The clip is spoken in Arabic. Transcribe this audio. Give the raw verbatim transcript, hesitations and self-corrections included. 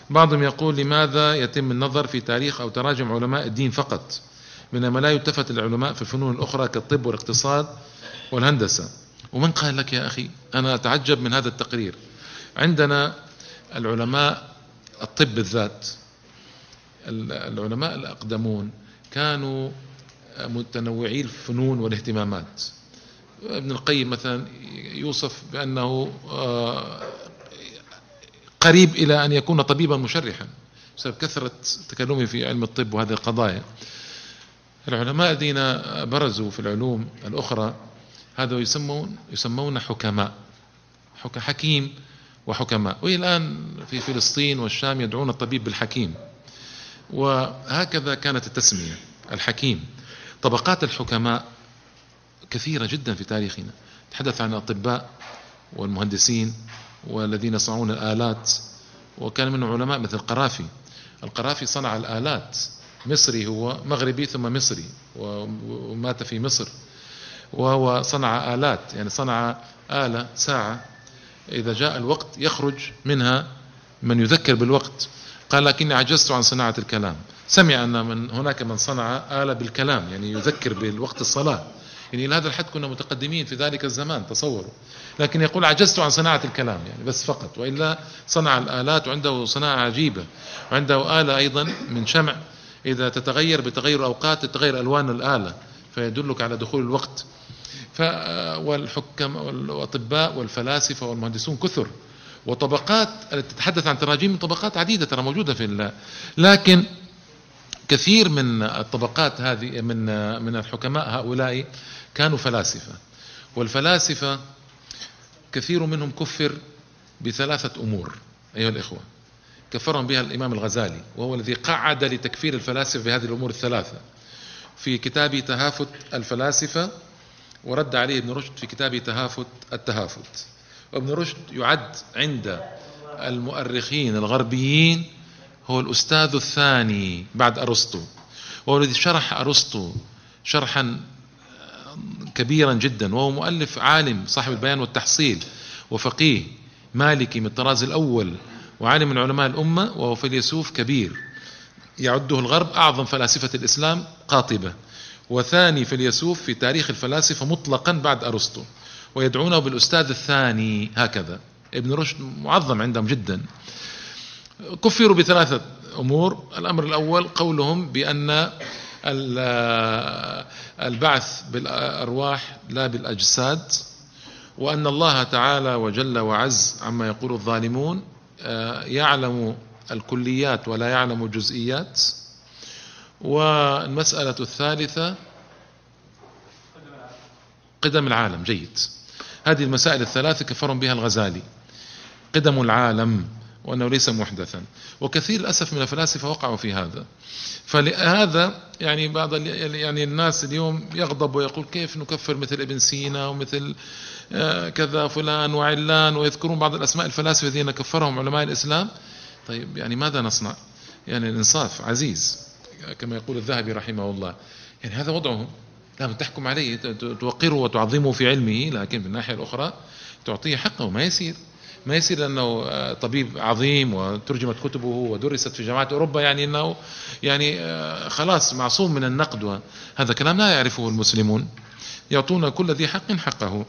بعضهم يقول لماذا يتم النظر في تاريخ أو تراجم علماء الدين فقط بينما لا يلتفت للعلماء في الفنون الأخرى كالطب والاقتصاد والهندسة؟ ومن قال لك يا أخي؟ أنا أتعجب من هذا التقرير. عندنا العلماء الطب بالذات، العلماء الأقدمون كانوا متنوعي الفنون والاهتمامات. ابن القيم مثلا يوصف بأنه قريب إلى أن يكون طبيبا مشرحا بسبب كثرة تكلمه في علم الطب وهذه القضايا. العلماء الذين برزوا في العلوم الأخرى هذا يسمون يسمون حكماء، حكيم وحكماء، وإلى الآن في فلسطين والشام يدعون الطبيب بالحكيم، وهكذا كانت التسمية الحكيم. طبقات الحكماء كثيرة جدا في تاريخنا، تحدث عن الأطباء والمهندسين والذين يصنعون الآلات، وكان منهم علماء مثل القرافي. القرافي صنع الآلات، مصري هو، مغربي ثم مصري، ومات في مصر، وهو صنع آلات، يعني صنع آلة ساعة إذا جاء الوقت يخرج منها من يذكر بالوقت. قال لكني عجزت عن صناعة الكلام. سمع أن من هناك من صنع آلة بالكلام، يعني يذكر بالوقت الصلاة، يعني إلى هذا الحد كنا متقدمين في ذلك الزمان، تصوروا. لكن يقول عجزت عن صناعة الكلام يعني بس فقط، وإلا صنع الآلات، وعنده صناعة عجيبة. وعنده آلة أيضا من شمع إذا تتغير بتغير أوقات تتغير ألوان الآلة فيدلك على دخول الوقت. والحكم والأطباء والفلاسفة والمهندسون كثر، وطبقات التي تتحدث عن تراجيم طبقات عديدة ترى موجودة في الله. لكن كثير من الطبقات هذه من من الحكماء هؤلاء كانوا فلاسفة، والفلاسفة كثير منهم كفر بثلاثة أمور أيها الإخوة، كفرهم بها الإمام الغزالي، وهو الذي قعد لتكفير الفلاسفة بهذه الأمور الثلاثة في كتابه تهافت الفلاسفة، ورد عليه ابن رشد في كتابه تهافت التهافت. وابن رشد يعد عند المؤرخين الغربيين هو الأستاذ الثاني بعد أرسطو، وهو الذي شرح أرسطو شرحا كبيرا جدا، وهو مؤلف عالم صاحب البيان والتحصيل، وفقيه مالكي من الطراز الأول، وعالم من علماء الأمة، وهو فيلسوف كبير يعده الغرب أعظم فلاسفة الإسلام قاطبة، وثاني فيلسوف في تاريخ الفلاسفة مطلقا بعد أرسطو، ويدعونه بالأستاذ الثاني هكذا. ابن رشد معظم عندهم جدا. كفروا بثلاثة أمور. الأمر الأول قولهم بأن البعث بالأرواح لا بالأجساد، وأن الله تعالى وجل وعز عما يقول الظالمون يعلم الكليات ولا يعلم الجزئيات. والمسألة الثالثة قدم العالم. جيد، هذه المسائل الثلاثة كفرهم بها الغزالي، قدم العالم وأنه ليس محدثا، وكثير للأسف من الفلاسفة وقعوا في هذا. فلهذا يعني بعض يعني الناس اليوم يغضب ويقول كيف نكفر مثل ابن سينا ومثل كذا فلان وعلان، ويذكرون بعض الأسماء الفلاسفة الذين كفرهم علماء الإسلام. طيب يعني ماذا نصنع؟ يعني الإنصاف عزيز كما يقول الذهبي رحمه الله. يعني هذا وضعهم، لا تحكم عليه، توقره وتعظمه في علمه، لكن في الناحية الأخرى تعطيه حقه. ما يصير ما يصير أنه طبيب عظيم وترجمت كتبه ودرست في جامعات أوروبا يعني أنه يعني خلاص معصوم من النقد. وهذا كلام لا يعرفه المسلمون. يعطون كل ذي حق حقه.